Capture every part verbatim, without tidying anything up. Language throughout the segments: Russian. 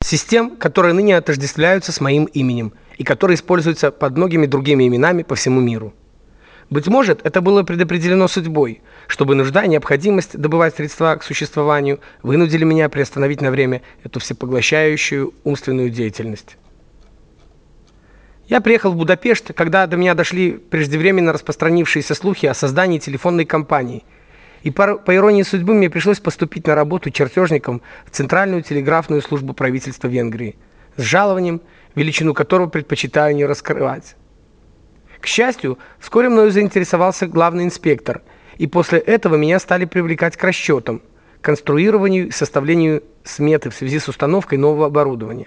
систем, которые ныне отождествляются с моим именем и которые используются под многими другими именами по всему миру. Быть может, это было предопределено судьбой, чтобы нужда и необходимость добывать средства к существованию вынудили меня приостановить на время эту всепоглощающую умственную деятельность. Я приехал в Будапешт, когда до меня дошли преждевременно распространившиеся слухи о создании телефонной компании. И по, по иронии судьбы мне пришлось поступить на работу чертежником в Центральную телеграфную службу правительства Венгрии с жалованием, величину которого предпочитаю не раскрывать. К счастью, вскоре мною заинтересовался главный инспектор, и после этого меня стали привлекать к расчетам, конструированию и составлению сметы в связи с установкой нового оборудования.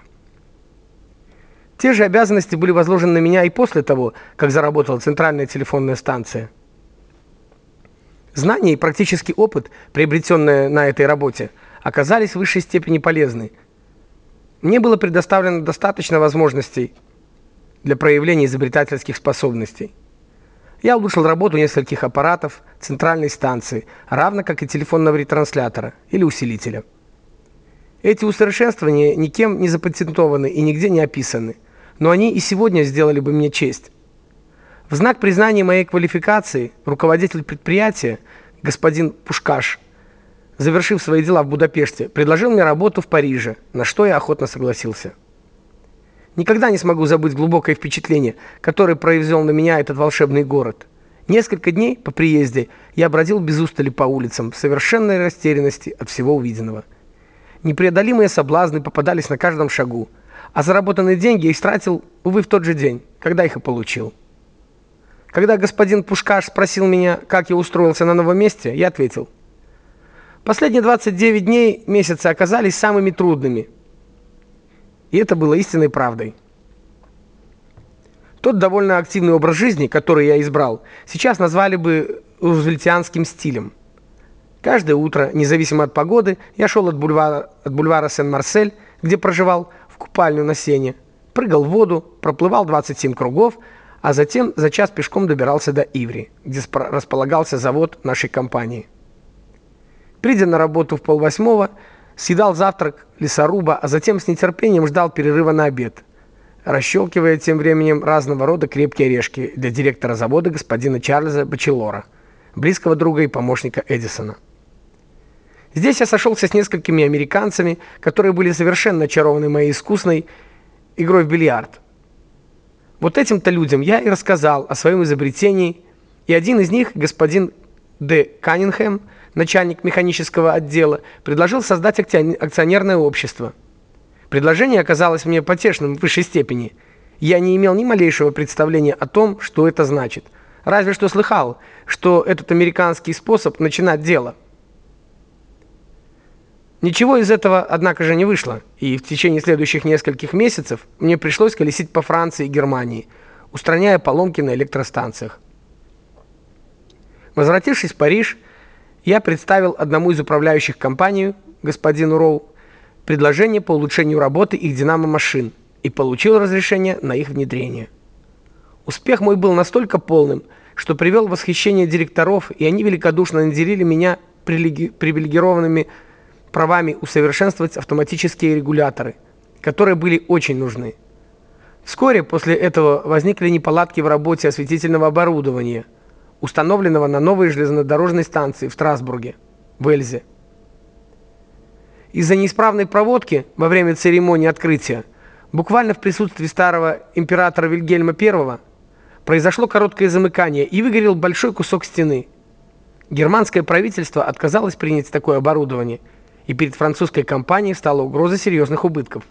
Те же обязанности были возложены на меня и после того, как заработала центральная телефонная станция. Знания и практический опыт, приобретенные на этой работе, оказались в высшей степени полезны. Мне было предоставлено достаточно возможностей для проявления изобретательских способностей. Я улучшил работу нескольких аппаратов центральной станции, равно как и телефонного ретранслятора или усилителя. Эти усовершенствования никем не запатентованы и нигде не описаны, но они и сегодня сделали бы мне честь. В знак признания моей квалификации руководитель предприятия, господин Пушкаш, завершив свои дела в Будапеште, предложил мне работу в Париже, на что я охотно согласился. Никогда не смогу забыть глубокое впечатление, которое произвел на меня этот волшебный город. Несколько дней по приезде я бродил без устали по улицам в совершенной растерянности от всего увиденного. Непреодолимые соблазны попадались на каждом шагу, а заработанные деньги я истратил, увы, в тот же день, когда их и получил. Когда господин Пушкаш спросил меня, как я устроился на новом месте, я ответил: последние двадцать девять дней месяца оказались самыми трудными. И это было истинной правдой. Тот довольно активный образ жизни, который я избрал, сейчас назвали бы рузвельтианским стилем. Каждое утро, независимо от погоды, я шел от бульвара, от бульвара Сен-Марсель, где проживал, в купальню на Сене, прыгал в воду, проплывал двадцать семь кругов, а затем за час пешком добирался до Иври, где располагался завод нашей компании. Придя на работу в полвосьмого, съедал завтрак лесоруба, а затем с нетерпением ждал перерыва на обед, расщелкивая тем временем разного рода крепкие орешки для директора завода господина Чарльза Бачелора, близкого друга и помощника Эдисона. Здесь я сошелся с несколькими американцами, которые были совершенно очарованы моей искусной игрой в бильярд. Вот этим-то людям я и рассказал о своем изобретении, и один из них, господин Д. Каннингем, начальник механического отдела, предложил создать акционерное общество. Предложение оказалось мне потешным в высшей степени. Я не имел ни малейшего представления о том, что это значит. Разве что слыхал, что этот американский способ начинать дело. Ничего из этого, однако же, не вышло, и в течение следующих нескольких месяцев мне пришлось колесить по Франции и Германии, устраняя поломки на электростанциях. Возвратившись в Париж, я представил одному из управляющих компанию, господину Роу, предложение по улучшению работы их динамо-машин и получил разрешение на их внедрение. Успех мой был настолько полным, что привел в восхищение директоров, и они великодушно наделили меня привилегированными правами усовершенствовать автоматические регуляторы, которые были очень нужны. Вскоре после этого возникли неполадки в работе осветительного оборудования, установленного на новой железнодорожной станции в Страсбурге, в Эльзе. Из-за неисправной проводки во время церемонии открытия, буквально в присутствии старого императора Вильгельма Первого, произошло короткое замыкание и выгорел большой кусок стены. Германское правительство отказалось принять такое оборудование, и перед французской компанией стала угроза серьезных убытков.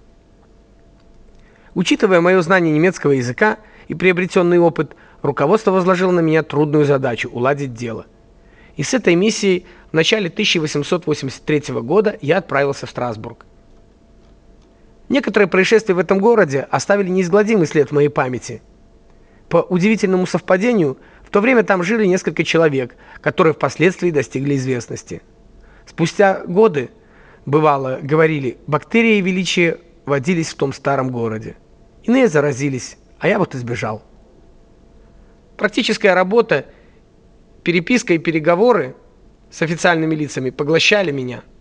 Учитывая мое знание немецкого языка и приобретенный опыт, руководство возложило на меня трудную задачу уладить дело. И с этой миссией в начале тысяча восемьсот восемьдесят третьего года я отправился в Страсбург. Некоторые происшествия в этом городе оставили неизгладимый след в моей памяти. По удивительному совпадению, в то время там жили несколько человек, которые впоследствии достигли известности. Спустя годы, бывало, говорили, бактерии величия водились в том старом городе. Иные заразились, а я вот избежал. Практическая работа, переписка и переговоры с официальными лицами поглощали меня.